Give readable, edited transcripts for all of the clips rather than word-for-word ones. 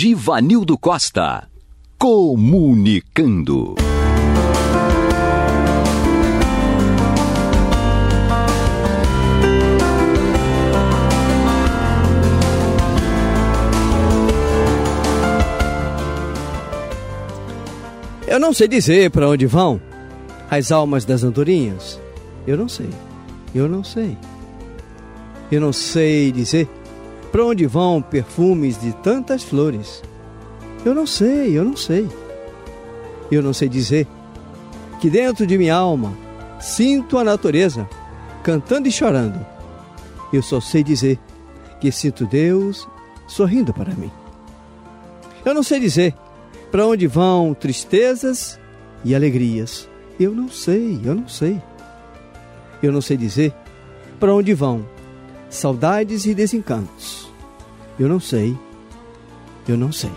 Givanildo Costa. Comunicando. Eu não sei dizer para onde vão as almas das andorinhas. Eu não sei. Eu não sei. Eu não sei dizer para onde vão perfumes de tantas flores. Eu não sei, eu não sei. Eu não sei dizer que dentro de minha alma sinto a natureza cantando e chorando. Eu só sei dizer que sinto Deus sorrindo para mim. Eu não sei dizer para onde vão tristezas e alegrias. Eu não sei, eu não sei. Eu não sei dizer para onde vão saudades e desencantos. Eu não sei, eu não sei.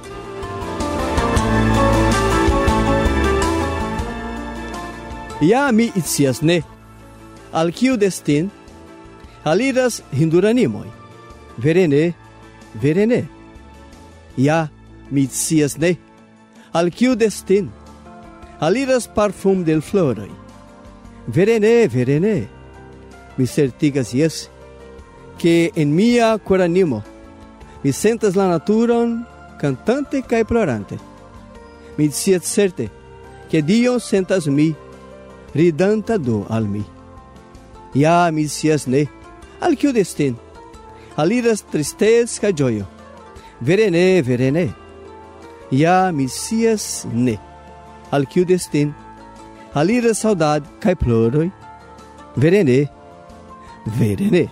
Ya mi itsiasne, al kiu destin, aliras hinduranimoi, verene, verene. Ya mi itsiasne, al kiu destin, aliras parfum del floroi, verene, verene. Mi certigas yes, que en mia coranimo, mi sentas la naturon cantante cae plorante. Mi diciat certe, que Dio sentas mi, ridanta do al mi. Ya mi dicias ne, al kiu destin, aliras tristez ca gioio, verene, verene. Ya mi dicias ne, al kiu destin, aliras saudade cae ploroi, verene, verene.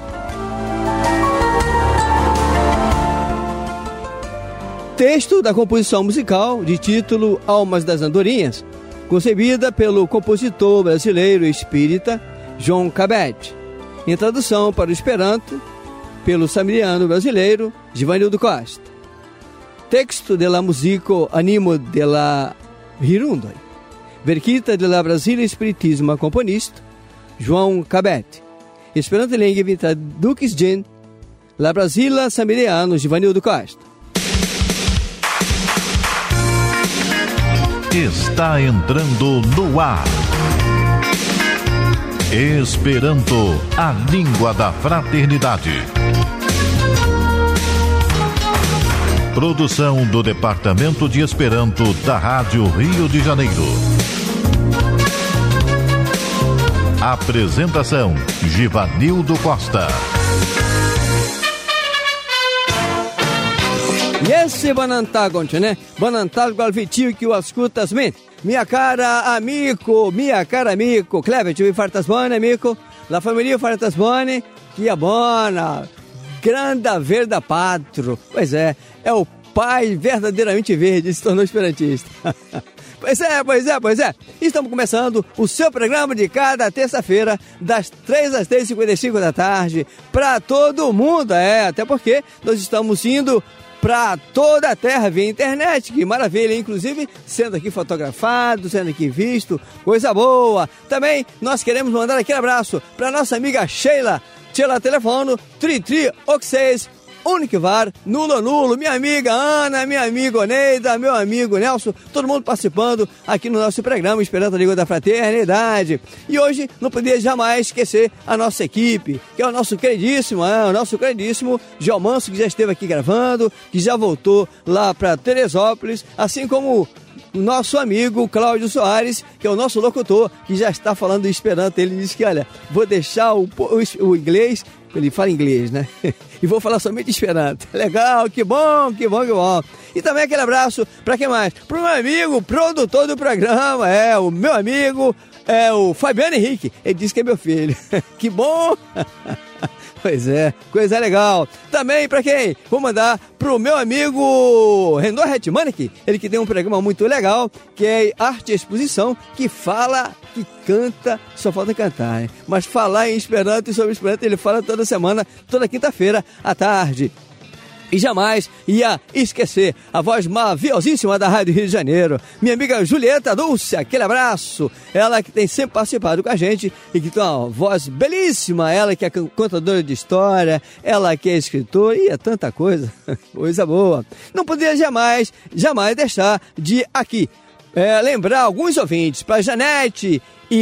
Texto da composição musical de título Almas das Andorinhas, concebida pelo compositor brasileiro espírita João Cabete, em tradução para o Esperanto pelo samiriano brasileiro Givanildo Costa. Texto de la musico animo de la Hirundoi, verquita de la Brasília Espiritismo componista João Cabete. Esperanto lingua traducis gen la Brasília samiriano Givanildo Costa. Está entrando no ar. Esperanto, a língua da fraternidade. Produção do Departamento de Esperanto da Rádio Rio de Janeiro. Apresentação: Givanildo Costa. E esse banantal, né? Banantal igual vitinho que o ascutas mente. Minha cara amico, Cleber, tive fartas bone, amico. La família fartas bone, que é bona. Granda verda patro. Pois é o pai verdadeiramente verde, se tornou esperantista. Pois é. Estamos começando o seu programa de cada terça-feira, das 3 às 3h55 da tarde, para todo mundo, até porque nós estamos indo para toda a terra via internet, que maravilha, inclusive sendo aqui fotografado, sendo aqui visto, coisa boa. Também nós queremos mandar aquele abraço para nossa amiga Sheila telefono, Tritri, Oxês, Uniquivar, Nulo, minha amiga Ana, minha amiga Oneida, meu amigo Nelson, todo mundo participando aqui no nosso programa Esperanto a Língua da Fraternidade. E hoje não podia jamais esquecer a nossa equipe, que é o nosso queridíssimo Geomanso, que já esteve aqui gravando, que já voltou lá para Teresópolis, assim como o nosso amigo Cláudio Soares, que é o nosso locutor, que já está falando Esperanto. Ele disse que, olha, vou deixar o inglês, ele fala inglês, né? E vou falar somente Esperanto. Legal, que bom. E também aquele abraço para quem mais? Para o meu amigo, produtor do programa, o meu amigo, o Fabiano Henrique. Ele disse que é meu filho. Que bom! Pois é, coisa legal. Também para quem? Vou mandar pro meu amigo Renaud Hetmanek, ele que tem um programa muito legal, que é Arte e Exposição, que fala, que canta, só falta cantar, hein? Mas falar em Esperanto e sobre Esperanto ele fala toda semana, toda quinta-feira à tarde. E jamais ia esquecer a voz maviosíssima da Rádio Rio de Janeiro. Minha amiga Julieta Dulce, aquele abraço. Ela que tem sempre participado com a gente e que tem uma voz belíssima. Ela que é contadora de história, ela que é escritora e é tanta coisa. Coisa boa. Não poderia jamais deixar de aqui lembrar alguns ouvintes. Para Janete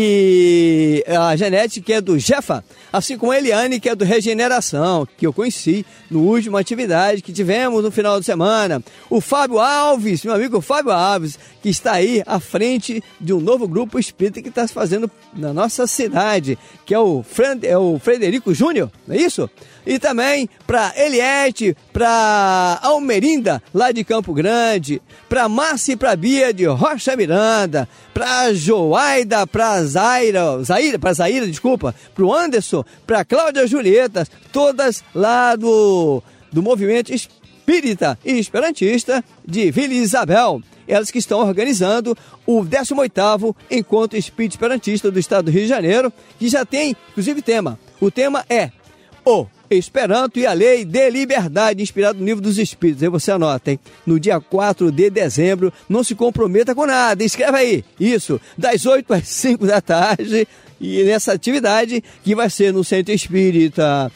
e a Janete, que é do Jefa, assim como a Eliane, que é do Regeneração, que eu conheci no último atividade que tivemos no final de semana. O Fábio Alves, meu amigo Fábio Alves, que está aí à frente de um novo grupo espírita que está se fazendo na nossa cidade, que é o Frederico Júnior, não é isso? E também para Eliette, para Almerinda, lá de Campo Grande, para Márcia e para Bia de Rocha Miranda, para Joaida, para Zaira, para o Anderson, para Cláudia Julieta, todas lá do movimento espírita e esperantista de Vila Isabel. Elas que estão organizando o 18º Encontro Espírita Esperantista do Estado do Rio de Janeiro, que já tem, inclusive, tema. O tema é o Esperanto e a Lei de Liberdade, inspirado no Livro dos Espíritos. Aí você anota, hein? No dia 4 de dezembro, não se comprometa com nada. Escreve aí, isso, das 8 às 5 da tarde. E nessa atividade, que vai ser no Centro Espírita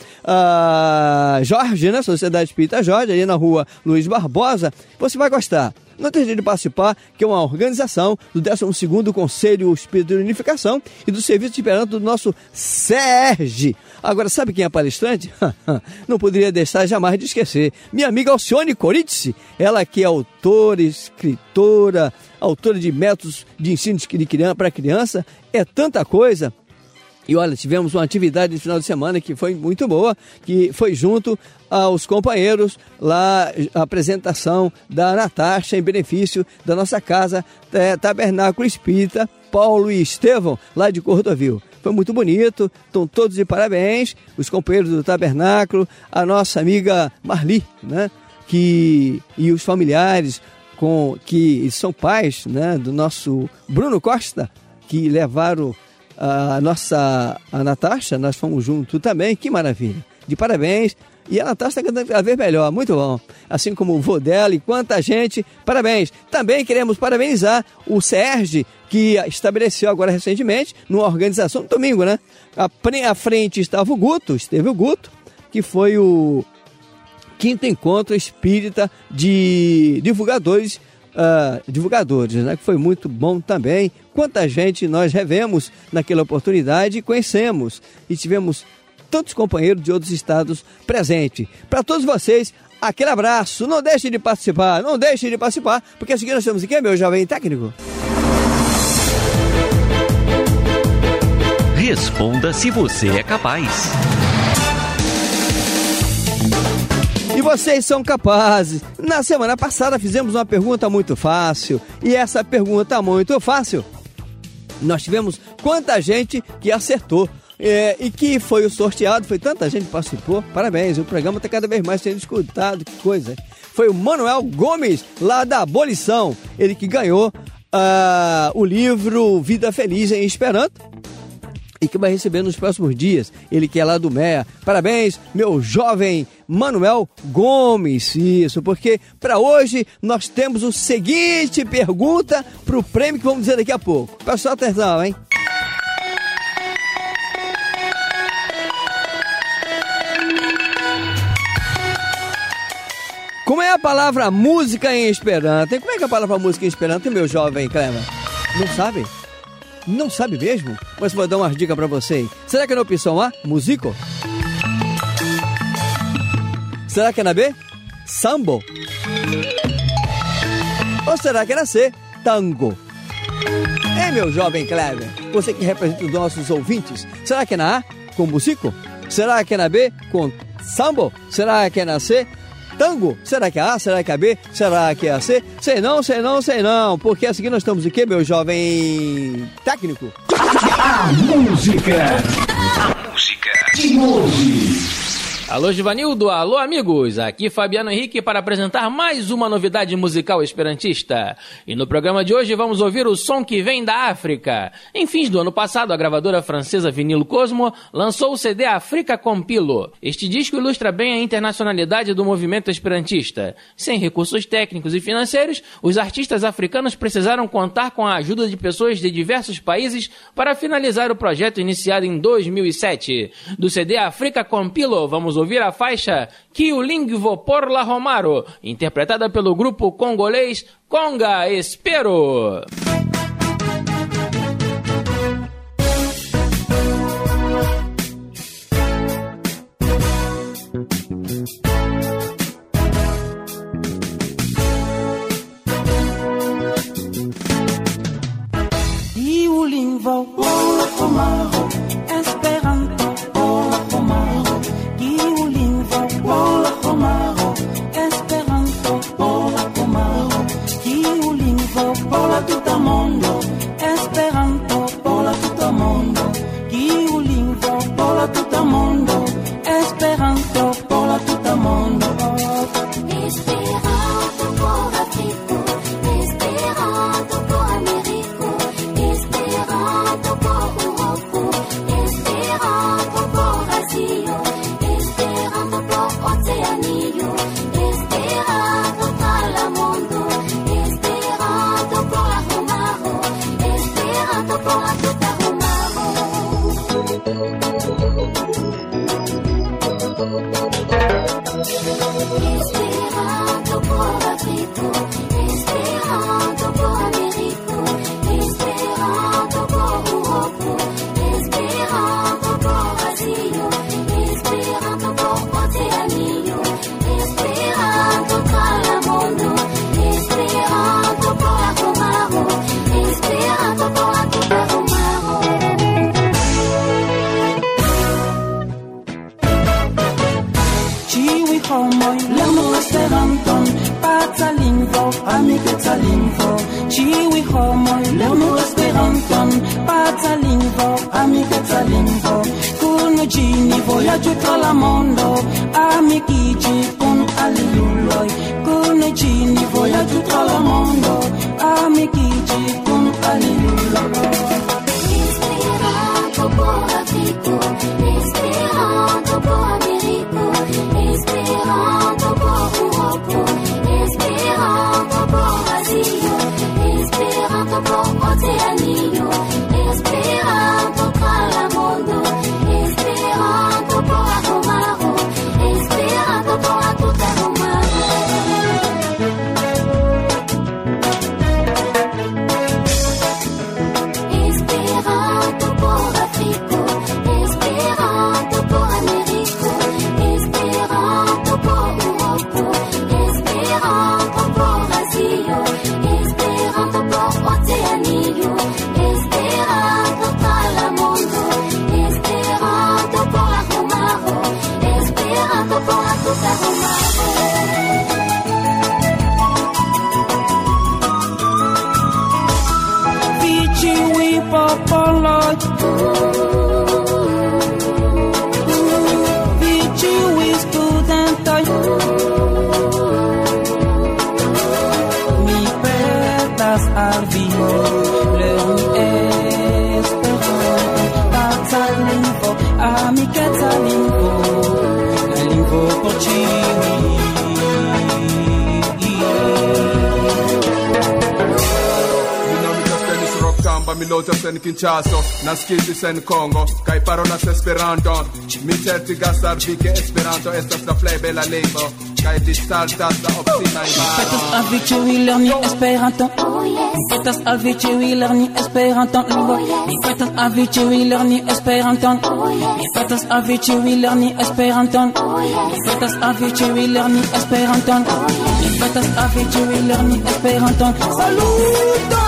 Jorge, né? Sociedade Espírita Jorge, ali na rua Luiz Barbosa, você vai gostar. Não deixe de participar, que é uma organização do 12º Conselho Espírita de Unificação e do Serviço de Esperanto do nosso SERJ. Agora, sabe quem é a palestrante? Não poderia deixar jamais de esquecer. Minha amiga Alcione Coritzi, ela que é autora, escritora, autora de métodos de ensino para criança, é tanta coisa. E olha, tivemos uma atividade no final de semana que foi muito boa, que foi junto aos companheiros lá, a apresentação da Natasha em benefício da nossa casa Tabernáculo Espírita Paulo e Estevão, lá de Cordovil. Foi muito bonito, estão todos de parabéns, os companheiros do Tabernáculo, a nossa amiga Marli, né? E os familiares que são pais, né, do nosso Bruno Costa, que levaram a Natasha, nós fomos juntos também, que maravilha, de parabéns. E a Natasha está cantando cada vez melhor, muito bom. Assim como o vô dela e quanta gente, parabéns. Também queremos parabenizar o SERJ, que estabeleceu agora recentemente, numa organização, no domingo, né? À frente esteve o Guto, que foi o 5º Encontro Espírita de divulgadores, né? Que foi muito bom também. Quanta gente nós revemos naquela oportunidade e conhecemos. E tivemos tantos companheiros de outros estados presentes. Para todos vocês, aquele abraço. Não deixe de participar, porque a seguir nós estamos aqui, meu jovem técnico. Responda se você é capaz. E vocês são capazes. Na semana passada fizemos uma pergunta muito fácil. E essa pergunta muito fácil, nós tivemos quanta gente que acertou. E que foi o sorteado, foi tanta gente que participou. Parabéns, o programa está cada vez mais sendo escutado, que coisa. Foi o Manuel Gomes, lá da Abolição. Ele que ganhou o livro Vida Feliz em Esperanto e que vai receber nos próximos dias. Ele que é lá do MEA. Parabéns, meu jovem Manuel Gomes. Isso, porque para hoje nós temos o seguinte pergunta para o prêmio que vamos dizer daqui a pouco. Presta atenção, hein? Como é a palavra música em Esperanto? Como é que é a palavra música em Esperanto, meu jovem Cleber? Não sabe? Não sabe mesmo? Mas vou dar umas dicas pra vocês. Será que é na opção A, músico? Será que é na B, sambo? Ou será que é na C, tango? Ei, meu jovem Cleber, você que representa os nossos ouvintes, será que é na A, com músico? Será que é na B, com sambo? Será que é na C, tango? Será que é A? Será que é a B? Será que é a C? Sei não, porque a seguir nós estamos aqui, meu jovem técnico. A música de hoje. Alô, Givanildo, alô, amigos, aqui Fabiano Henrique para apresentar mais uma novidade musical esperantista. E no programa de hoje vamos ouvir o som que vem da África. Em fins do ano passado, a gravadora francesa Vinilo Cosmo lançou o CD Africa Compilo. Este disco ilustra bem a internacionalidade do movimento esperantista. Sem recursos técnicos e financeiros, os artistas africanos precisaram contar com a ajuda de pessoas de diversos países para finalizar o projeto iniciado em 2007. Do CD Africa Compilo, vamos ouvir a faixa Que o Lingvo por la Romaro, interpretada pelo grupo congolês Conga Espero. Que o Lingvo por la Romaro, Esperanto por la Romaro. Por la Romaro, Esperanto por la Romaro, que o lingvo por la todo mundo, Esperanto por la todo mundo, que o lingvo por la todo mundo, Esperanto por la todo mundo. Esperanto por Africa, Esperanto por América, Esperanto por Europa, Esperanto por Asia. Oceanillo, Esperanto para el mundo, Esperanto por la Romaro, Esperanto por la tuta Esperanto por Africa, Esperanto por América, Esperanto por Europa, Esperanto por Asia, Esperanto por Oceanillo, Esperanto para el mundo, Esperanto por la Romaro, Esperanto por la tuta Romaro. Chiwi homoy, lemo Esperanton, pata lingvo, amike lingvo. Chiwi homoy, lemo Esperanton, pata lingvo, amike lingvo. Kuno jini voyage tra la mondo, amici con aliuloy. Kuno jini voyage tra la mondo, amici con aliuloy. Esperanto por Africa, Esperanto por América, Esperanto por Europa, Esperanto por Asia, Esperanto por Oceanillo, Esperanto para el mundo, Esperanto por la Romaro, Esperanto por la tuta Romaro. Esperanto por Africa, Esperanto por América, Esperanto por Europa, Esperanto por Asia, Esperanto por Oceanillo, Esperanto para el mundo, Esperanto por la Romaro, Esperanto por la tuta Romaro. Vici popolo, vici studentoi, mi petas al vivo, leon esperanto, pata lingvo, amiketa lingvo, la lingvo por ciui. Mi lota sen Kinshasa, naskiti sen Congo, kai parolas Esperanto. Mi certi gastar vi che Esperanto estas la plej bela lingvo, kai dissaltas la obstina Petas avicii lerni Esperanto. Petas avicii lerni Esperanto. Petas avicii lerni Esperanto. Petas avicii lerni Esperanto. Petas avicii lerni Esperanto. Petas avicii lerni Esperanto. Saluto!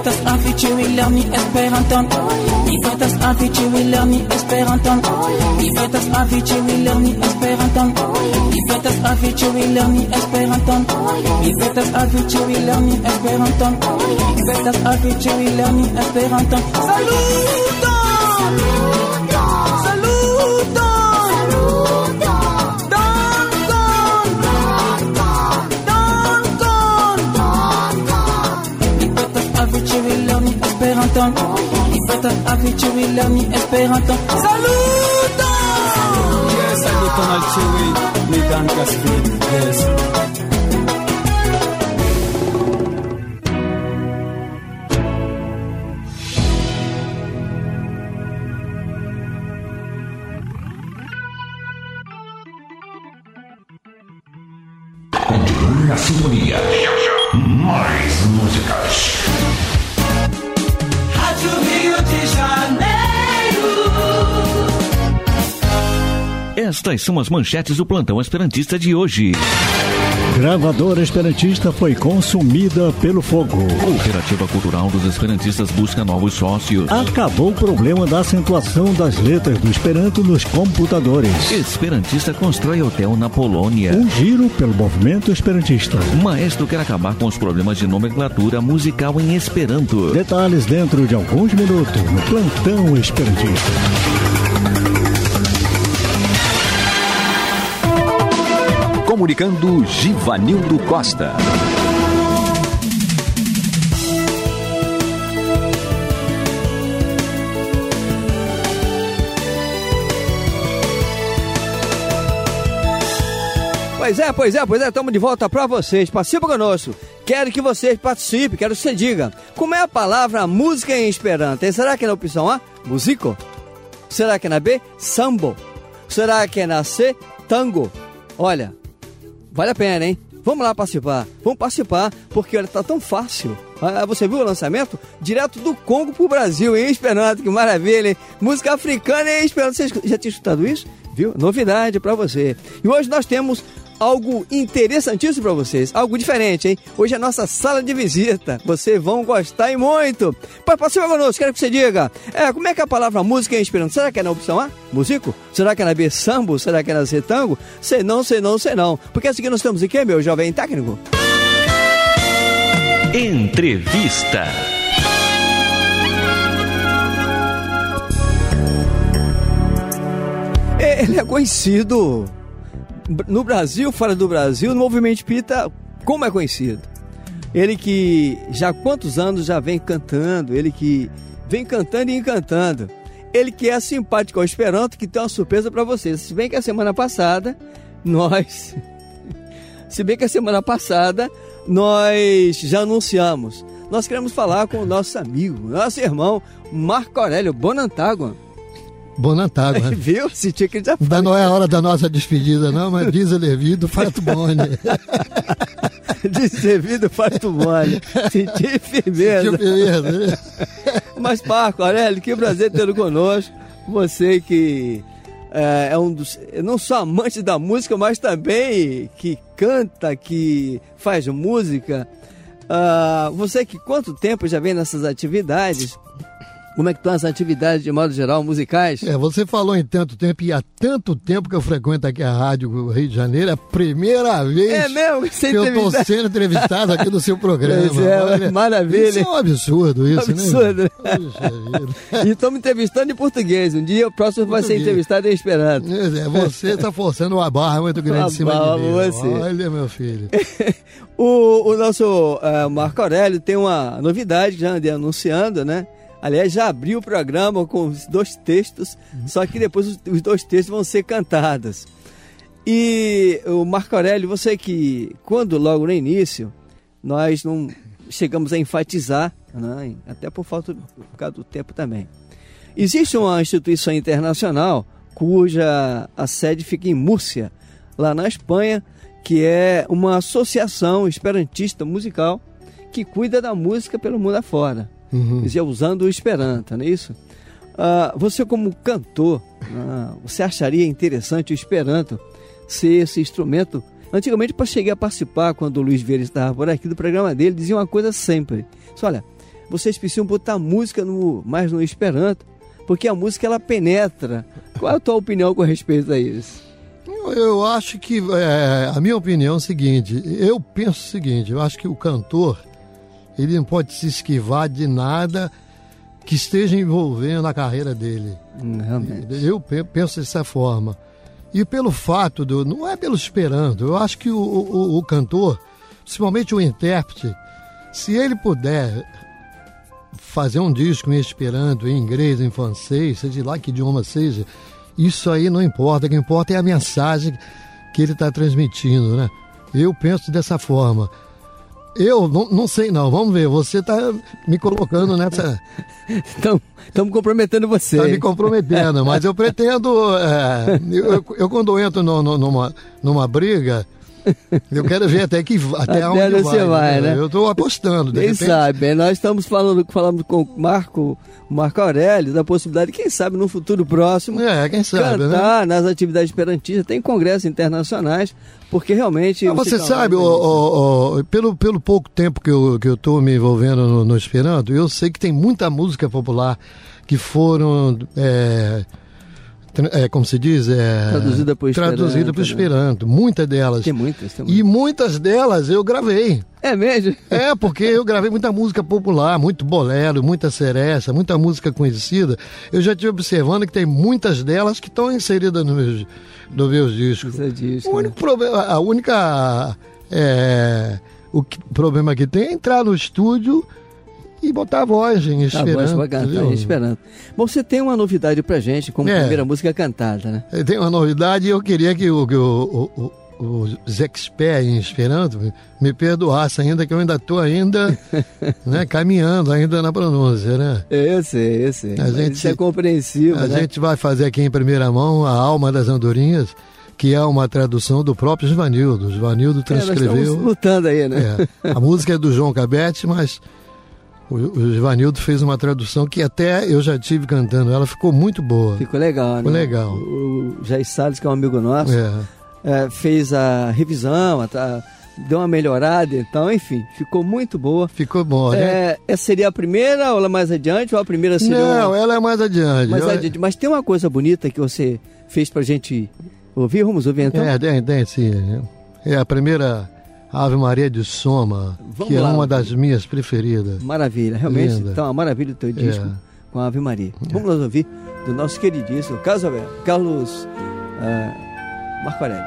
vetas afici lerni Esperanton. Mi vetas afici lerni Esperanton. Mi vetas afici lerni Esperanton. Mi vetas afici lerni Esperanton. Mi vetas afici lerni Esperanton. Mi vetas afici lerni Esperanton. Saluton! Esperanto. Saluton! Yes, saluton al ĉiuj, mi dankas vin. Yes. Continue na sintonia. Mais músicas. Rádio Rio de Janeiro. Estas são as manchetes do Plantão Esperantista de hoje. Gravadora esperantista foi consumida pelo fogo. Cooperativa Cultural dos Esperantistas busca novos sócios. Acabou o problema da acentuação das letras do Esperanto nos computadores. Esperantista constrói hotel na Polônia. Um giro pelo movimento esperantista. Maestro quer acabar com os problemas de nomenclatura musical em Esperanto. Detalhes dentro de alguns minutos no Plantão Esperantista. Comunicando Givanildo Costa. Pois é, estamos de volta para vocês. Participa conosco. Quero que vocês participem, quero que você diga. Como é a palavra música em Esperanto? Será que é na opção A, músico? Será que é na B, sambo? Será que é na C, tango? Olha, vale a pena, hein? Vamos lá participar. Vamos participar, porque olha, tá tão fácil. Você viu o lançamento? Direto do Congo pro Brasil, em Esperanto. Que maravilha, hein? Música africana em Esperanto. Você já tinha escutado isso? Viu? Novidade para você. E hoje nós temos algo interessantíssimo para vocês, algo diferente, hein? Hoje é a nossa sala de visita, vocês vão gostar e muito. Participa conosco, quero que você diga, como é que é a palavra música em Esperanto? Será que é na opção A, músico? Será que é na B, sambo? Será que é na C, tango? Sei não. Porque é seguinte, nós estamos aqui, meu jovem técnico. Entrevista. Ele é conhecido no Brasil, fora do Brasil, no movimento espírita, como é conhecido? Ele que já há quantos anos já vem cantando, ele que vem cantando e encantando, ele que é simpático ao Esperanto, que tem uma surpresa para vocês. Se bem que a semana passada nós já anunciamos, nós queremos falar com o nosso amigo, nosso irmão Marco Aurélio Bonantágua. Bonantágua. Viu? Sentia que ele já ainda não é a hora da nossa despedida, não, mas diz o Levido, farto bone. Diz Levido, farto bone. Senti firmeza. Né? Mas, Marco Aurélio, que prazer tê-lo conosco. Você que é um dos, não só amante da música, mas também que canta, que faz música. Você que quanto tempo já vem nessas atividades? Como é que estão as atividades de modo geral, musicais? Você falou em tanto tempo, e há tanto tempo que eu frequento aqui a Rádio Rio de Janeiro, é a primeira vez que eu estou sendo entrevistado aqui no seu programa. Pois olha, maravilha. Isso é um absurdo, isso, absurdo, né? E estamos entrevistando em português. Um dia o próximo vai ser entrevistado em Esperanto. Você está forçando uma barra muito grande em cima de mim. Você. Olha, meu filho. O nosso Marco Aurélio tem uma novidade que já andei anunciando, né? Aliás, já abriu o programa com os 2 textos, só que depois os 2 textos vão ser cantados. E o Marco Aurélio, você que, quando logo no início, nós não chegamos a enfatizar, né, até por causa do tempo também. Existe uma instituição internacional cuja a sede fica em Múrcia, lá na Espanha, que é uma associação esperantista musical que cuida da música pelo mundo afora. Quer dizer, usando o Esperanto, não é isso? Você como cantor, você acharia interessante o Esperanto ser esse instrumento? Antigamente, para chegar a participar, quando o Luiz Vieira estava por aqui do programa dele, dizia uma coisa sempre. Olha, vocês precisam botar música mais no Esperanto, porque a música ela penetra. Qual é a tua opinião com respeito a isso? Eu acho que, a minha opinião é o seguinte, eu penso o seguinte, eu acho que o cantor, ele não pode se esquivar de nada que esteja envolvendo a carreira dele. Realmente. Eu penso dessa forma. E pelo fato, não é pelo Esperanto, eu acho que o cantor, principalmente o intérprete, se ele puder fazer um disco em Esperanto, em inglês, em francês, seja lá que idioma seja, isso aí não importa, o que importa é a mensagem que ele está transmitindo, né? Eu penso dessa forma. Eu não sei não, vamos ver, você está me colocando nessa... Estamos comprometendo você. Está me comprometendo, mas eu pretendo, eu quando entro numa briga, eu quero ver até onde você vai, né? Eu estou apostando. Quem sabe, nós estamos falando com o Marco Aurélio da possibilidade, quem sabe, no futuro próximo, quem sabe, cantar, né? Nas atividades esperantistas, tem congressos internacionais, porque realmente... Você sabe, pelo pouco tempo que eu estou me envolvendo no Esperanto, eu sei que tem muita música popular que foram... como se diz? Traduzida para o Esperanto. Muitas delas. Tem muitas. E muitas delas eu gravei. É mesmo? Porque eu gravei muita música popular, muito bolero, muita seresta, muita música conhecida. Eu já estive observando que tem muitas delas que estão inseridas nos meus discos. O único problema, o problema que tem é entrar no estúdio e botar a voz em Esperanto. Bom, você tem uma novidade pra gente, como primeira música cantada, né? Eu tenho uma novidade e eu queria que os experts em Esperanto me perdoassem ainda, que eu ainda estou né, caminhando ainda na pronúncia, né? Eu sei. Isso é compreensível, A gente vai fazer aqui em primeira mão A Alma das Andorinhas, que é uma tradução do próprio Ivanildo. O Ivanildo transcreveu... Nós estamos lutando aí, né? A música é do João Cabete, mas... O Ivanildo fez uma tradução que até eu já tive cantando. Ela ficou muito boa. Ficou legal, né? Ficou legal. O Jair Salles, que é um amigo nosso, fez a revisão, deu uma melhorada, então, enfim, ficou muito boa. Ficou boa, né? Essa seria a primeira, ou ela mais adiante, ou a primeira seria... Não, ela é mais adiante. Mas tem uma coisa bonita que você fez pra gente ouvir. Vamos ouvir, então? Tem sim. É a primeira... Ave Maria de Soma, que é uma das minhas preferidas. Maravilha, realmente. Linda. Então, a maravilha do teu disco com a Ave Maria. Vamos ouvir do nosso queridíssimo Carlos Marco Aurélio.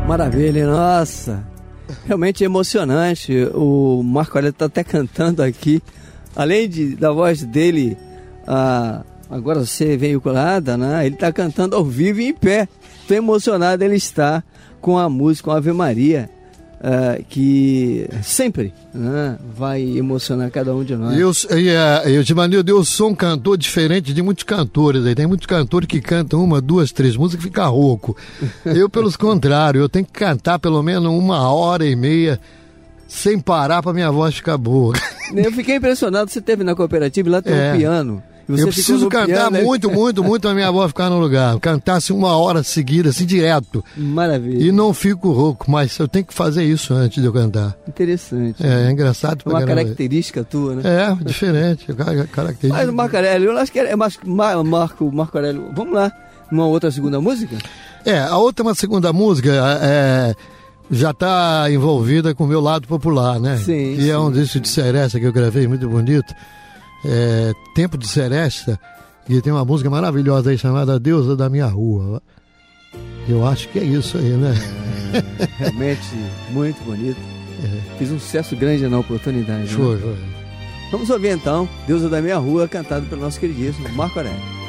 Maravilha, nossa. Realmente emocionante. O Marco Aurélio está até cantando aqui. Além da voz dele, agora ser veiculada, né? Ele está cantando ao vivo e em pé. Estou emocionado, ele está com a música, com a Ave Maria, que sempre, né, vai emocionar cada um de nós. Eu Givanildo, eu sou um cantor diferente de muitos cantores. Tem muitos cantores que cantam 1, 2, 3 músicas e fica rouco. Eu, pelo contrário, eu tenho que cantar pelo menos 1h30 sem parar para minha voz ficar boa. Eu fiquei impressionado, você esteve na cooperativa e lá tem um piano. Eu preciso cantar muito a minha voz ficar no lugar. Cantar assim 1 hora seguida, assim, direto. Maravilha. E não fico rouco, mas eu tenho que fazer isso antes de eu cantar. Interessante. É engraçado. Uma característica tua, né? É, diferente. Característica. Mas o Marco Aurélio, eu acho que é mais Marco Aurélio. Vamos lá, uma outra segunda música? A outra segunda música já está envolvida com o meu lado popular, né? Sim. Que é um disco de seresta que eu gravei, muito bonito. Tempo de Seresta, e tem uma música maravilhosa aí chamada Deusa da Minha Rua. Eu acho que é isso aí, né? Realmente muito bonito. Fiz um sucesso grande na oportunidade. Foi. Vamos ouvir então Deusa da Minha Rua, cantado pelo nosso queridíssimo Marco Aurélio.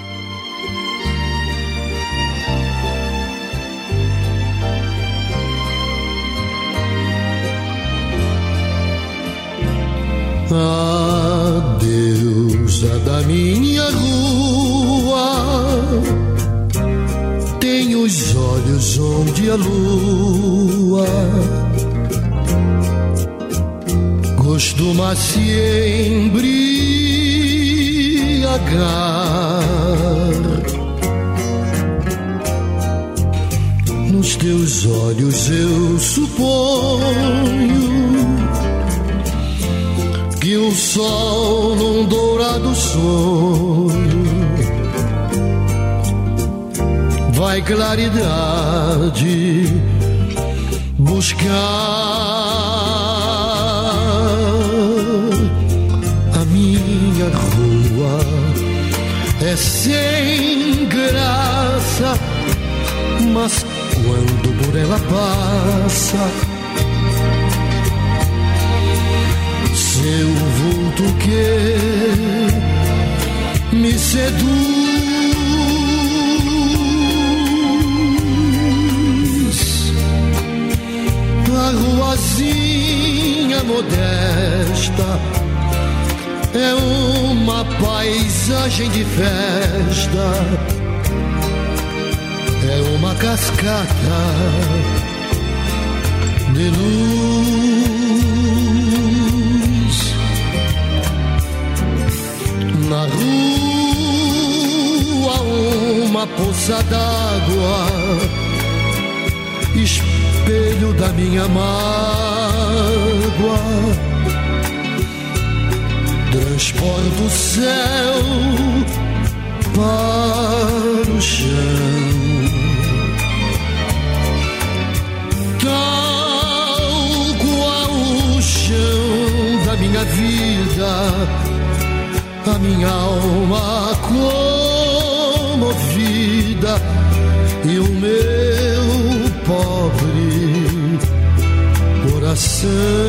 A deusa da minha rua tem os olhos onde a lua costuma se embriagar. Nos teus olhos eu suponho que o sol num dourado sonho vai claridade buscar. A minha rua é sem graça, mas quando por ela passa, seu vulto que me seduz, a ruazinha modesta é uma paisagem de festa, é uma cascata de luz. Na rua uma poça d'água, espelho da minha mágoa, transporta o céu para o chão, tal qual o chão da minha vida. A minha alma comovida e o meu pobre coração.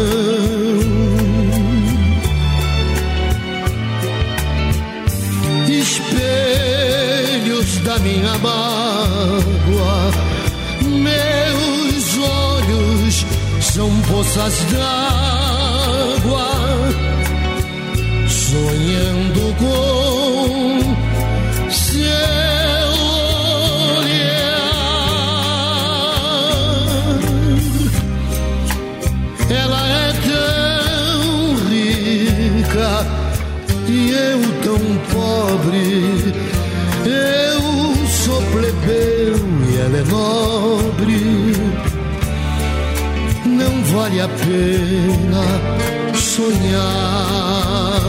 Espelhos da minha mágoa, meus olhos são poças d'água, sonhando com seu olhar. Ela é tão rica e eu tão pobre. Eu sou plebeu e ela é nobre. Não vale a pena sonhar.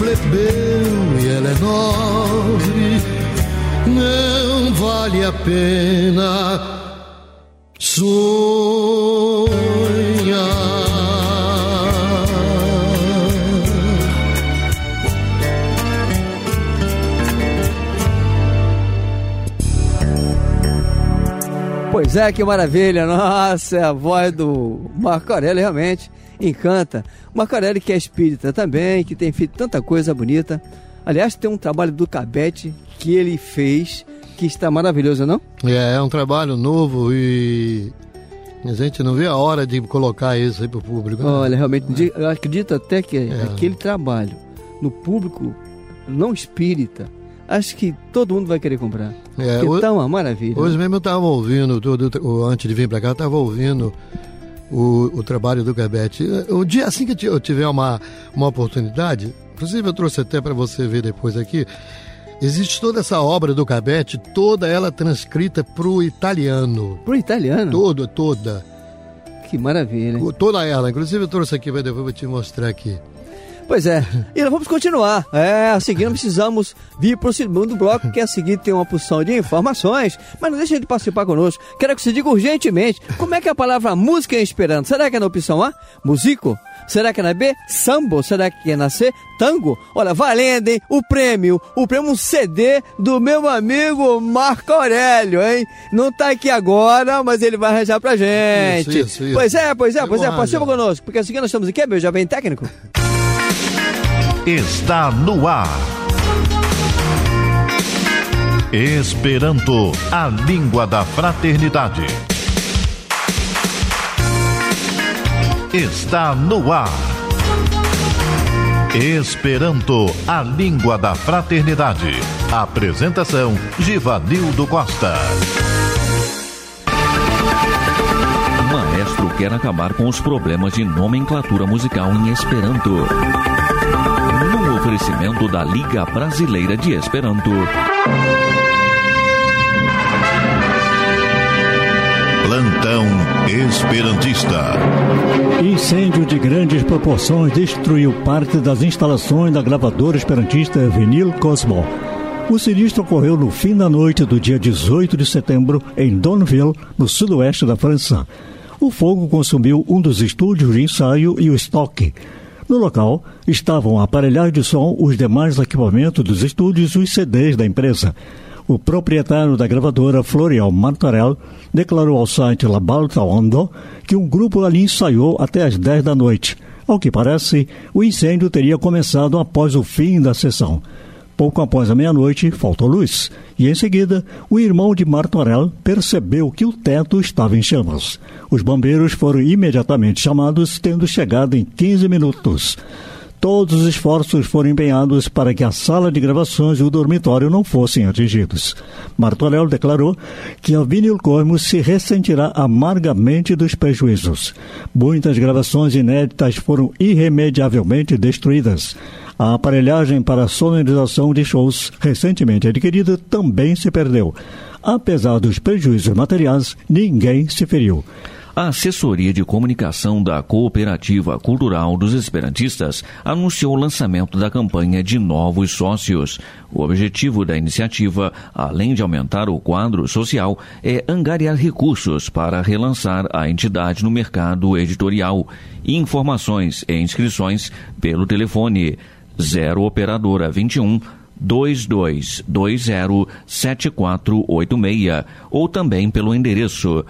plebeu e ela é nobre, não vale a pena sonhar. Pois é, que maravilha, nossa, a voz do Marco Aurélio realmente encanta. O Marco Aurélio que é espírita também, que tem feito tanta coisa bonita. Aliás, tem um trabalho do Cabete que ele fez, que está maravilhoso, não? É um trabalho novo e a gente não vê a hora de colocar isso aí pro público. Né? Olha, realmente, eu acredito até que aquele trabalho no público não espírita, acho que todo mundo vai querer comprar. Porque tá uma maravilha. Hoje mesmo eu estava ouvindo, antes de vir para cá, eu estava ouvindo o trabalho do Cabete. O dia assim que eu tiver uma oportunidade, inclusive eu trouxe até para você ver depois aqui, existe toda essa obra do Cabete, toda ela transcrita pro italiano. Pro italiano? Toda. Que maravilha. Toda ela, inclusive eu trouxe aqui, depois eu vou te mostrar aqui. Pois é, e nós vamos continuar. A seguir nós precisamos vir para o segundo bloco, que a seguir tem uma porção de informações, mas não deixe de participar conosco. Quero que você diga urgentemente, como é que é a palavra música é esperando? Será que é na opção A, musico? Será que é na B, sambo? Será que é na C, tango? Olha, valendo, hein? O prêmio, um CD do meu amigo Marco Aurélio, hein? Não tá aqui agora, mas ele vai arranjar pra gente. Isso. Pois é, participa conosco, porque a seguir nós estamos aqui, meu jovem técnico. Está no ar. Esperanto, a língua da fraternidade. Está no ar. Esperanto, a língua da fraternidade. Apresentação: Givanildo Costa. O maestro quer acabar com os problemas de nomenclatura musical em Esperanto. No oferecimento da Liga Brasileira de Esperanto. Plantão Esperantista. Incêndio de grandes proporções destruiu parte das instalações da gravadora esperantista Vinyl Cosmo. O sinistro ocorreu no fim da noite do dia 18 de setembro em Donneville, no sudoeste da França. O fogo consumiu um dos estúdios de ensaio e o estoque. No local estavam a aparelhagem de som, os demais equipamentos dos estúdios e os CDs da empresa. O proprietário da gravadora, Florian Martorell, declarou ao site La Balta Ondo que um grupo ali ensaiou até às 10 da noite. Ao que parece, o incêndio teria começado após o fim da sessão. Pouco após a meia-noite, faltou luz, e em seguida, o irmão de Martorell percebeu que o teto estava em chamas. Os bombeiros foram imediatamente chamados, tendo chegado em 15 minutos. Todos os esforços foram empenhados para que a sala de gravações e o dormitório não fossem atingidos. Martorell declarou que a Vinyl Cosmo se ressentirá amargamente dos prejuízos. Muitas gravações inéditas foram irremediavelmente destruídas. A aparelhagem para sonorização de shows recentemente adquirida também se perdeu. Apesar dos prejuízos materiais, ninguém se feriu. A Assessoria de Comunicação da Cooperativa Cultural dos Esperantistas anunciou o lançamento da campanha de novos sócios. O objetivo da iniciativa, além de aumentar o quadro social, é angariar recursos para relançar a entidade no mercado editorial. Informações e inscrições pelo telefone 0 operadora 21 22207486 ou também pelo endereço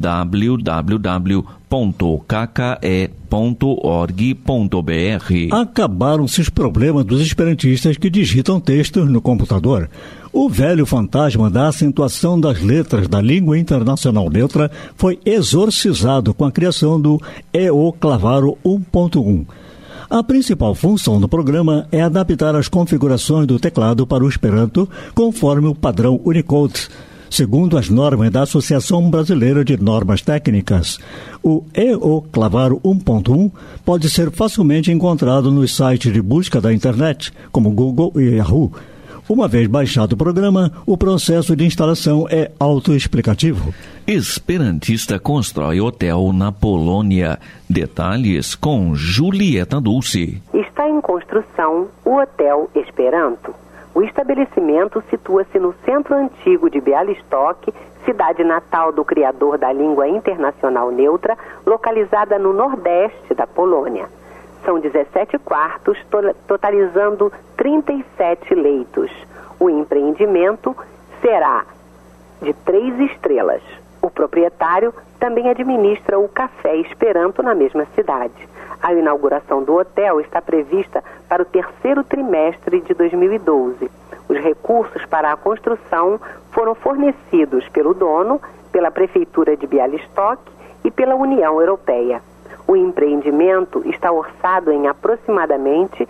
www.kke.org.br. Acabaram-se os problemas dos esperantistas que digitam textos no computador. O velho fantasma da acentuação das letras da língua internacional neutra foi exorcizado com a criação do EO Clavario 1.1. A principal função do programa é adaptar as configurações do teclado para o Esperanto conforme o padrão Unicode, segundo as normas da Associação Brasileira de Normas Técnicas. O EO Clavario 1.1 pode ser facilmente encontrado nos sites de busca da internet, como Google e Yahoo. Uma vez baixado o programa, o processo de instalação é autoexplicativo. Esperantista constrói hotel na Polônia. Detalhes com Julieta Dulce. Está em construção o Hotel Esperanto. O estabelecimento situa-se no centro antigo de Białystok, cidade natal do criador da língua internacional neutra, localizada no nordeste da Polônia. São 17 quartos, totalizando 37 leitos. O empreendimento será de 3 estrelas. O proprietário também administra o Café Esperanto na mesma cidade. A inauguração do hotel está prevista para o terceiro trimestre de 2012. Os recursos para a construção foram fornecidos pelo dono, pela Prefeitura de Białystok e pela União Europeia. O empreendimento está orçado em aproximadamente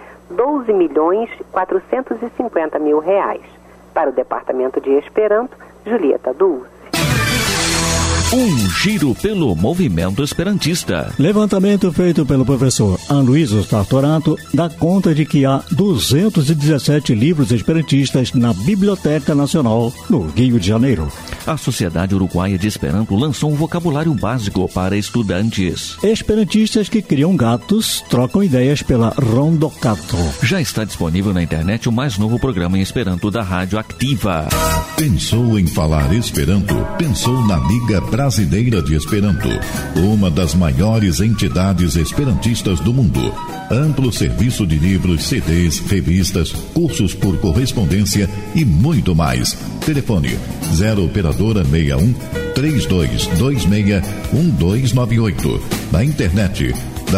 R$12.450.000. Para o Departamento de Esperanto, Julieta Dulce. Um giro pelo movimento esperantista. Levantamento feito pelo professor Aloysio Tartorato dá conta de que há 217 livros esperantistas na Biblioteca Nacional, no Rio de Janeiro. A Sociedade Uruguaia de Esperanto lançou um vocabulário básico para estudantes. Esperantistas que criam gatos trocam ideias pela Rondocato. Já está disponível na internet o mais novo programa em Esperanto da Rádio Activa. Pensou em falar Esperanto? Pensou na Liga Brasileira de Esperanto, uma das maiores entidades esperantistas do mundo. Amplo serviço de livros, CDs, revistas, cursos por correspondência e muito mais. Telefone 0 operadora 61 3226 1298. Na internet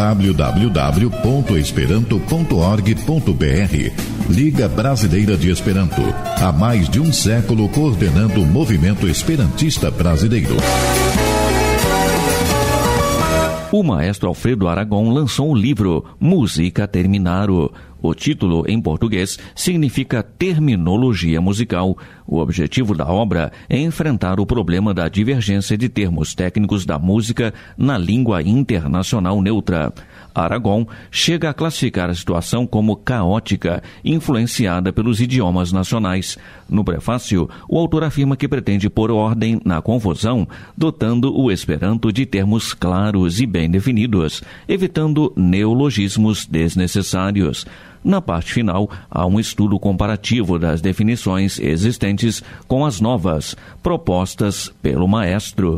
www.esperanto.org.br. Liga Brasileira de Esperanto, há mais de um século coordenando o movimento esperantista brasileiro. O maestro Alfredo Aragão lançou o livro Música Terminaro. O título, em português, significa terminologia musical. O objetivo da obra é enfrentar o problema da divergência de termos técnicos da música na língua internacional neutra. Aragão chega a classificar a situação como caótica, influenciada pelos idiomas nacionais. No prefácio, o autor afirma que pretende pôr ordem na confusão, dotando o Esperanto de termos claros e bem definidos, evitando neologismos desnecessários. Na parte final, há um estudo comparativo das definições existentes com as novas, propostas pelo maestro.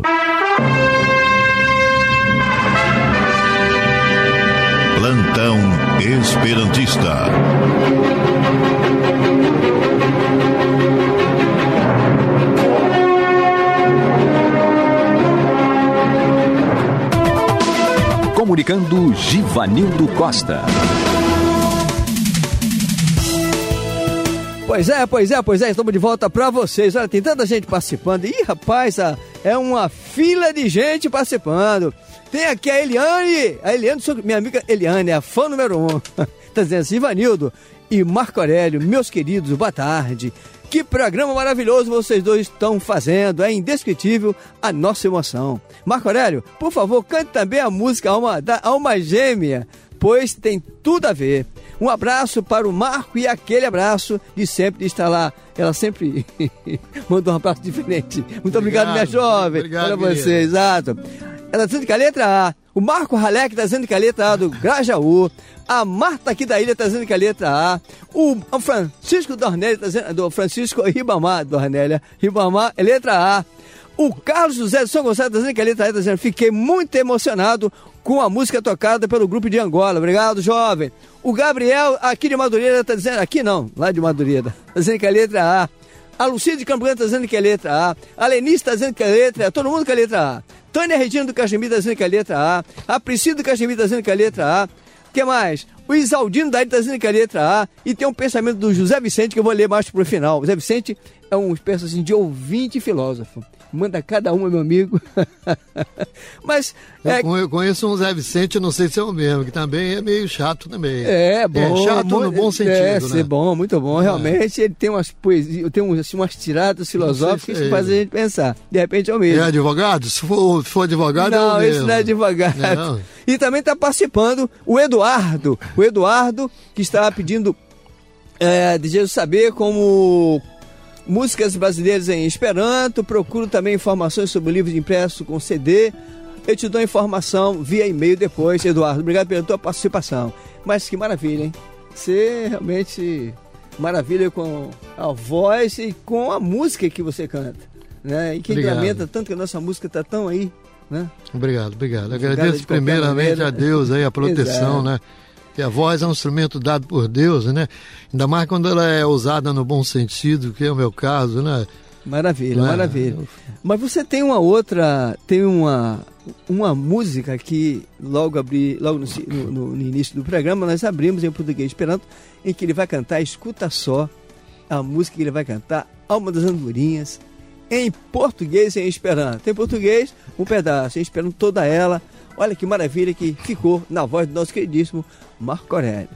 Plantão Esperantista. Comunicando Givanildo Costa. Pois é, estamos de volta para vocês. Olha, tem tanta gente participando. Ih, rapaz, é uma fila de gente participando. Tem aqui a Eliane, minha amiga Eliane, a fã número 1. Tá dizendo assim, Ivanildo e Marco Aurélio, meus queridos, boa tarde. Que programa maravilhoso vocês dois estão fazendo, é indescritível a nossa emoção. Marco Aurélio, por favor, cante também a música da Alma Gêmea, pois tem tudo a ver. Um abraço para o Marco e aquele abraço de sempre de estar lá. Ela sempre mandou um abraço diferente. Muito obrigado minha jovem. Obrigado para você, exato. Ela está dizendo que a letra A. O Marco Halleck está dizendo que a letra A do Grajaú. A Marta aqui da ilha está dizendo que a letra A. O Francisco Dornelli está dizendo, do Francisco Ribamar, Dornélia. Ribamar é letra A. O Carlos José de São Gonçalo está dizendo que a letra A está dizendo, fiquei muito emocionado com a música tocada pelo grupo de Angola. Obrigado, jovem. O Gabriel, aqui de Madureira, está dizendo... Aqui não, lá de Madureira. Está dizendo que é a letra A. A Lucília de Campo Grande está dizendo que é a letra A. A Lenice está dizendo que é a letra A. Todo mundo que é a letra A. Tânia Regina do Caxemir está dizendo que é a letra A. A Priscila do Caxemir está dizendo que é a letra A. O que mais? O Isaldino daí está dizendo que é a letra A. E tem um pensamento do José Vicente que eu vou ler mais pro final. O José Vicente é uma espécie assim, de ouvinte filósofo. Manda cada um, meu amigo. Mas eu conheço um Zé Vicente, não sei se é o mesmo, que também é meio chato também. É bom. É chato no bom sentido, né? É bom, muito bom. Realmente, ele tem umas poesias, tem umas tiradas filosóficas que fazem a gente pensar. De repente é o mesmo. É advogado? Se for advogado, não, é o mesmo. Não, esse não é advogado. Não. E também está participando o Eduardo. O Eduardo, que está pedindo desejo saber como músicas brasileiras em Esperanto. Procuro também informações sobre livros impressos com CD. Eu te dou informação via e-mail depois, Eduardo. Obrigado pela tua participação. Mas que maravilha, hein? Você realmente maravilha com a voz e com a música que você canta, né? E que lamenta tanto que a nossa música está tão aí, né? Obrigado. Agradeço primeiramente a Deus aí, a proteção, né? Que a voz é um instrumento dado por Deus, né? Ainda mais quando ela é usada no bom sentido, que é o meu caso, né? Maravilha. Mas você tem uma outra, uma música que logo no início do programa nós abrimos em português Esperanto, em que ele vai cantar, escuta só, a música que ele vai cantar, Alma das Andorinhas, em português e em Esperanto. Em português, um pedaço, em Esperanto toda ela. Olha que maravilha que ficou na voz do nosso queridíssimo Marco Aurélio.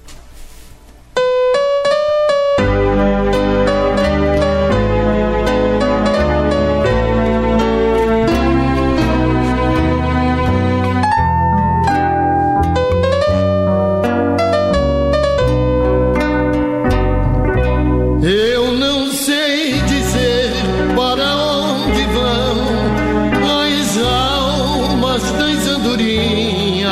Eu não sei dizer para onde vão as almas das andorinhas.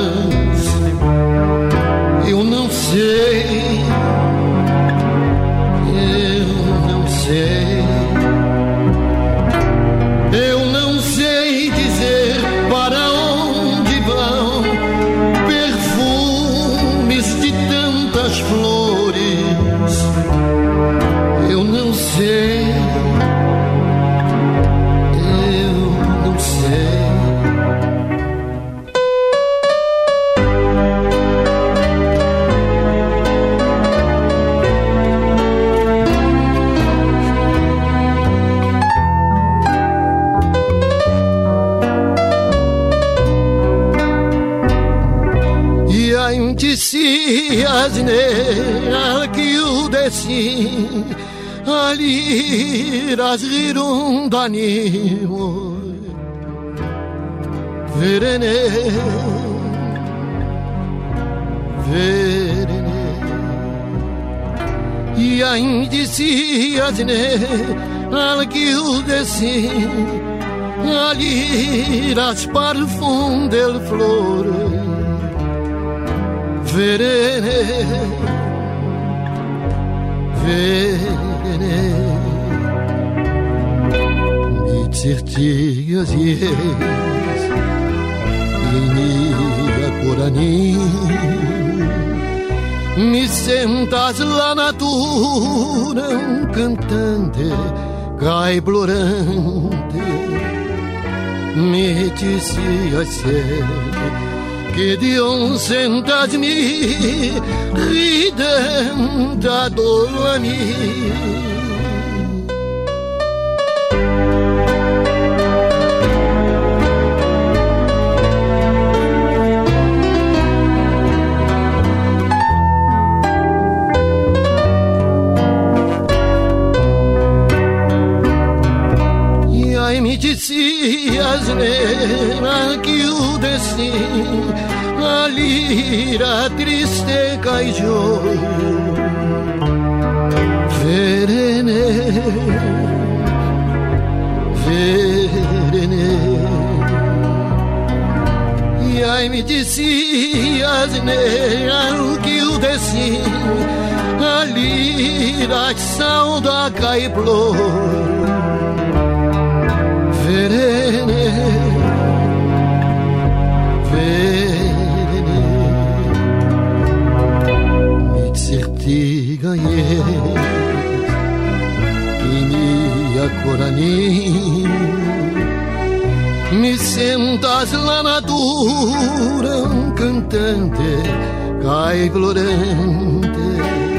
Eu não sei. Eu não sei dizer para onde vão perfumes de tantas flores. Eu não sei. E ainda se asneira que eu desci ali rasgiron danimo verene e ainda se asneira que eu desci ali ras parfum del flor verene mit certigas linha corani mi sentas la natura un cantante cai plorante mi dizia che Dio sentas-me ridendo da dor a mim. E aí me dizias, nena, que eu desci a lira triste caiu verene e aí me dizias nena que eu desci a lira saudade caiu verene certiga minha corani me sentas lá na dura um cantante cai florente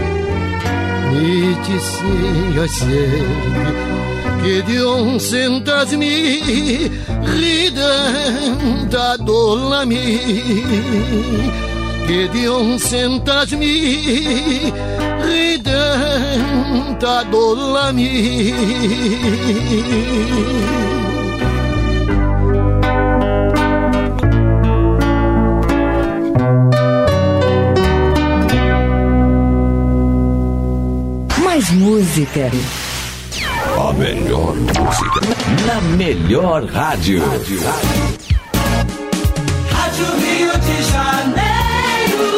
me dizia que de um sentas-me ridendo la mi che Dio sentas-me ridendo la mia. música. A melhor música. Na melhor rádio. Rádio Rio de Janeiro.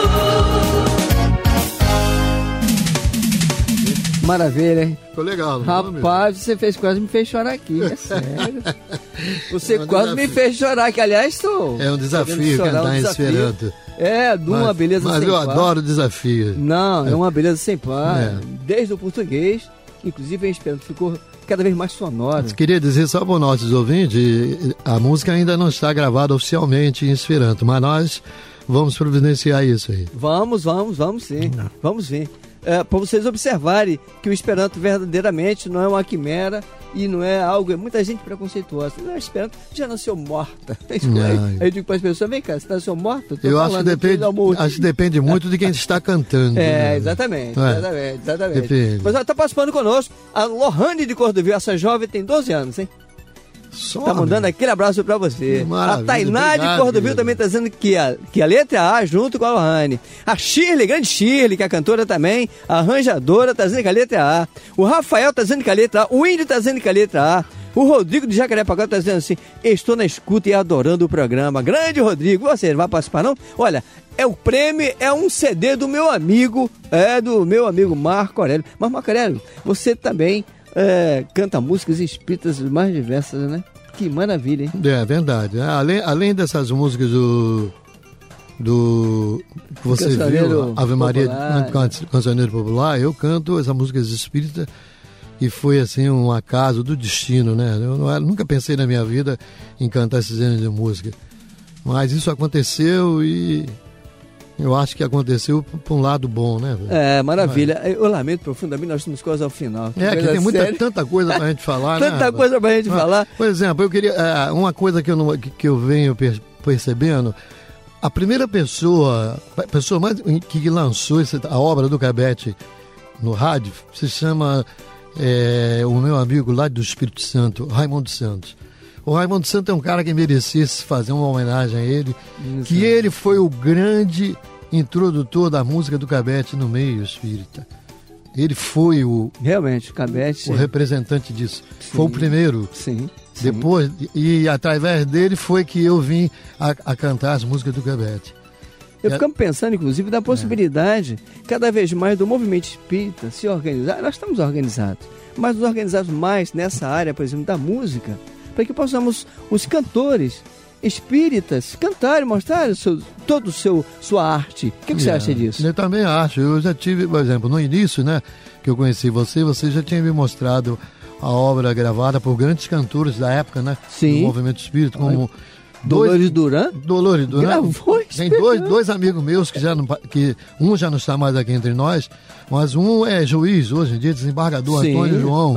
Maravilha, hein? Ficou legal. Rapaz, você quase me fez chorar aqui, é sério. Você quase me fez chorar, que aliás estou... É um desafio cantar em Esperanto. É, de uma beleza sem par. Mas eu adoro desafio. Não, é uma beleza sem par. Desde o português, inclusive em Esperanto, ficou cada vez mais sonora. Eu queria dizer só para os nossos ouvintes, a música ainda não está gravada oficialmente em Esperanto, mas nós vamos providenciar isso aí. Vamos sim. Vamos ver. Para vocês observarem que o Esperanto verdadeiramente não é uma quimera e não é algo, muita gente preconceituosa. Não, Esperanto já nasceu morta. Aí eu digo para as pessoas, vem cá, você nasceu morta? Eu acho que depende muito de quem está cantando. Exatamente. Depende. Mas ela está participando conosco, a Lohane de Cordovil, essa jovem tem 12 anos, hein? Tá mandando aquele abraço pra você. A Tainá de Cordovil também tá dizendo que a letra A junto com a Lohane. A Shirley, grande Shirley, que é a cantora também, a arranjadora, tá dizendo que a letra A. O Rafael tá dizendo que a letra A. O Índio tá dizendo que a letra A. O Rodrigo de Jacarepaguá tá dizendo assim: estou na escuta e adorando o programa. Grande Rodrigo, você não vai participar não? Olha, o prêmio é um CD do meu amigo, Marco Aurélio. Mas Marco Aurélio, você também canta músicas espíritas mais diversas, né? Que maravilha, hein? É verdade. Além dessas músicas do que você viu, Ave Maria, Cancioneiro Popular, eu canto essas músicas espíritas e foi assim um acaso do destino, né? Eu nunca pensei na minha vida em cantar esses gêneros de música, mas isso aconteceu e eu acho que aconteceu por um lado bom, né? Maravilha. Eu lamento profundamente, nós estamos quase ao final. Que tem tanta coisa pra gente falar, Tanta coisa pra gente falar. Por exemplo, eu queria... uma coisa que eu venho percebendo, a primeira pessoa mais que lançou a obra do Cabete no rádio se chama o meu amigo lá do Espírito Santo, Raimundo Santos. O Raimundo Santos é um cara que merecesse fazer uma homenagem a ele, que ele foi o grande introdutor da música do Cabete no meio espírita. Ele foi realmente, o Cabete, o representante disso. Sim. Foi o primeiro. Sim. Depois, e através dele foi que eu vim a cantar as músicas do Cabete. Eu ficamos pensando, inclusive, da possibilidade, cada vez mais, do movimento espírita se organizar. Nós estamos organizados, mas nos organizarmos mais nessa área, por exemplo, da música, para que possamos, os cantores espíritas, cantarem, mostrarem toda sua arte. O que você acha disso? Eu também acho. Eu já tive, por exemplo, no início, né, que eu conheci você já tinha me mostrado a obra gravada por grandes cantores da época, né? Sim. Do movimento espírita, como Dolores Duran? Dolores Duran. Gravou isso. Tem dois amigos meus que um já não está mais aqui entre nós, mas um é juiz hoje em dia, desembargador. Sim. Antônio João,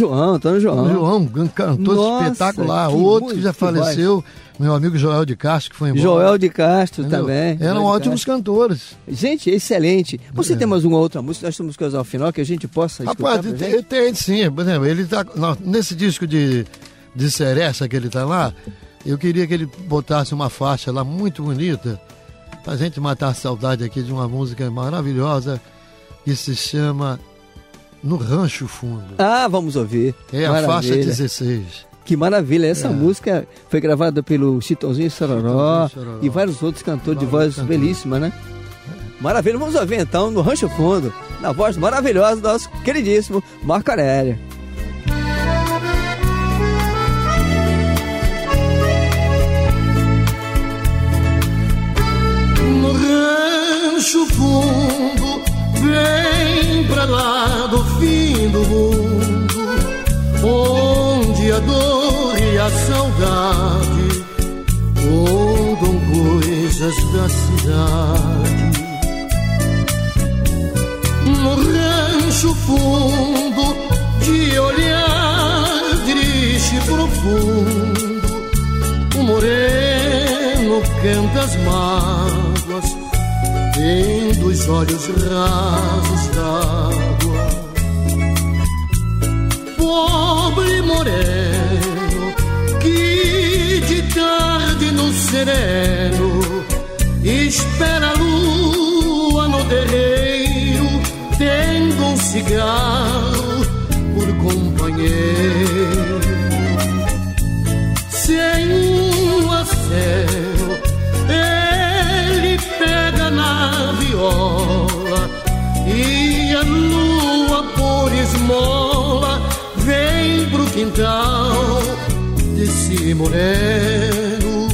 um cantor espetacular. Outro que já faleceu, meu amigo Joel de Castro, que foi embora. Joel de Castro, entendeu? Também. Eram ótimos cantores. Gente, excelente. Você tem mais uma outra música, nós temos coisas ao final que a gente possa escutar? Rapaz, tem sim. Por exemplo, ele tá nesse disco de Seresta que ele tá lá. Eu queria que ele botasse uma faixa lá muito bonita, pra gente matar a saudade aqui de uma música maravilhosa que se chama No Rancho Fundo. Vamos ouvir. É maravilha. A faixa 16. Que maravilha. Essa música foi gravada pelo Chitãozinho Chororó e vários outros cantores de voz belíssima, né? Maravilha. Vamos ouvir então No Rancho Fundo, na voz maravilhosa do nosso queridíssimo Marco Aurélio. Rancho fundo, bem pra lá do fim do mundo, onde a dor e a saudade contam coisas da cidade. No rancho fundo, de olhar triste e profundo, o moreno canta as mágoas, tendo os olhos rasos d'água. Pobre moreno, que de tarde no sereno espera a lua no terreiro, tendo um cigarro marinheiro. Se em um acero ele pega na viola e a lua por esmola vem pro quintal desse moreno,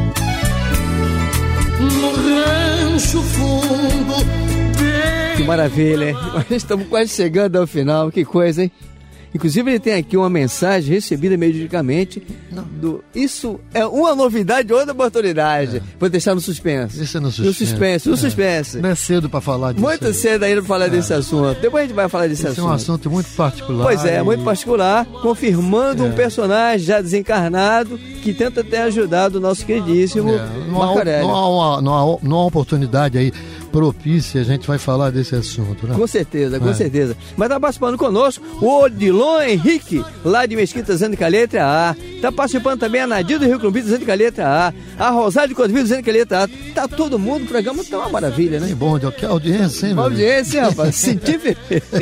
no rancho fundo. Que maravilha, hein? Estamos quase chegando ao final, que coisa, hein? Inclusive ele tem aqui uma mensagem recebida mediaticamente. Isso é uma novidade, outra oportunidade. Vou deixar no suspense. Deixa no suspense. No suspense, no suspense. Não é cedo para falar disso. Muito cedo ainda para falar desse assunto. Depois a gente vai falar desse assunto. Esse é um assunto muito particular. Pois é, muito particular, confirmando um personagem já desencarnado que tenta ter ajudado o nosso queridíssimo Marco Aurélio. Não há uma oportunidade aí propícia, a gente vai falar desse assunto, né? Com certeza, com certeza. Mas tá participando conosco o Odilon Henrique, lá de Mesquita, dizendo que a letra A. Tá participando também a Nadir do Rio Clube, dizendo que a letra A. A Rosário de Codovil, dizendo que a letra A. Tá todo mundo, o programa tá uma maravilha, né? Que bom, que audiência, hein, uma audiência, rapaz, científica.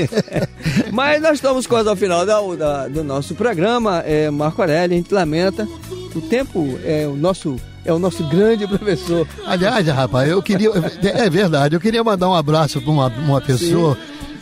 Mas nós estamos quase ao final do nosso programa, Marco Aurélio, a gente lamenta. O tempo é o nosso grande professor. Aliás, rapaz, eu queria... É verdade, eu queria mandar um abraço para uma pessoa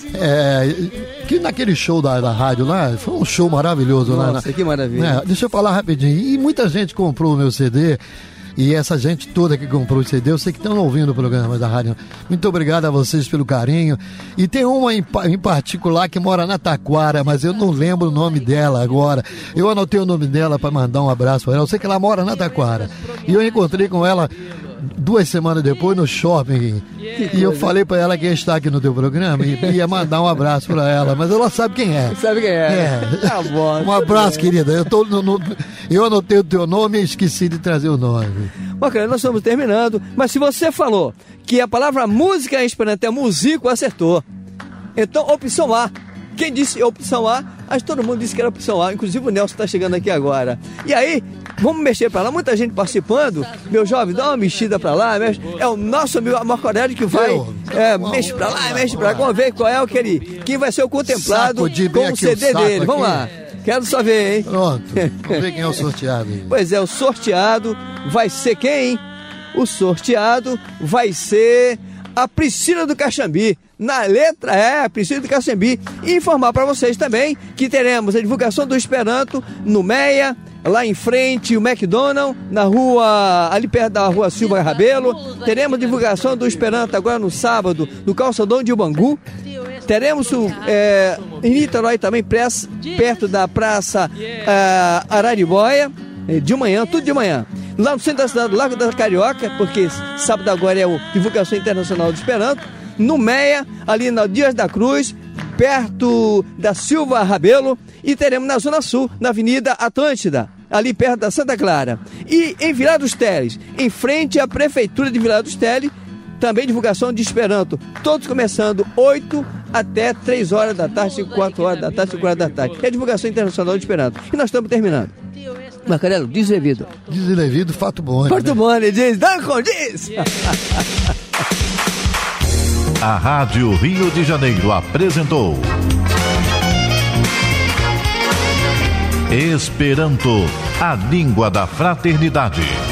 que naquele show da rádio lá, foi um show maravilhoso. Nossa, lá, que maravilha. Deixa eu falar rapidinho. E muita gente comprou o meu CD. E essa gente toda que comprou o CD, eu sei que estão ouvindo o programa da rádio. Muito obrigado a vocês pelo carinho. E tem uma em particular que mora na Taquara, mas eu não lembro o nome dela agora. Eu anotei o nome dela para mandar um abraço para ela. Eu sei que ela mora na Taquara. E eu encontrei com ela 2 semanas depois no shopping. E eu falei para ela que ia estar aqui no teu programa e ia mandar um abraço para ela. Mas ela sabe quem é. Sabe quem é? Tá bom. Um abraço, querida. Eu anotei o teu nome e esqueci de trazer o nome. Bacana, nós estamos terminando. Mas se você falou que a palavra música em esperanto é musico, acertou. Então, opção A. Quem disse opção A? Acho que todo mundo disse que era opção A. Inclusive o Nelson está chegando aqui agora. E aí, vamos mexer para lá. Muita gente participando. Meu jovem, dá uma mexida para lá. É o nosso amigo Marco Aurélio que vai. Mexe para lá, mexe para cá. Vamos ver qual é quem vai ser o contemplado com o CD dele. Vamos lá. Quero só ver, hein? Pronto. Vamos ver quem é o sorteado. Pois é, o sorteado vai ser quem? O sorteado vai ser a Priscila do Caxambi. Na letra a Priscila do Caxambi. E informar para vocês também que teremos a divulgação do Esperanto no Meia, lá em frente o McDonald's, na rua, ali perto da rua Silva Rabelo. Teremos divulgação do Esperanto agora no sábado, no calçadão de Ubangu. Teremos em Niterói também, perto da Praça Araribóia, de manhã, tudo de manhã. Lá no centro da cidade, Lago da Carioca, porque sábado agora é a divulgação internacional do Esperanto. No Meia, ali na Dias da Cruz, perto da Silva Rabelo. E teremos na Zona Sul, na Avenida Atlântida, ali perto da Santa Clara. E em Vilar dos Teles, em frente à Prefeitura de Vilar dos Teles, também divulgação de Esperanto. Todos começando 8 até 3 horas da tarde, 5, 4 horas da tarde, 5 horas da tarde. É a divulgação internacional de Esperanto. E nós estamos terminando. Marcarelo, diz devido. Diz devido, fato bom. Fato bom, ele diz, Danco, diz! A Rádio Rio de Janeiro apresentou Esperanto, a língua da fraternidade.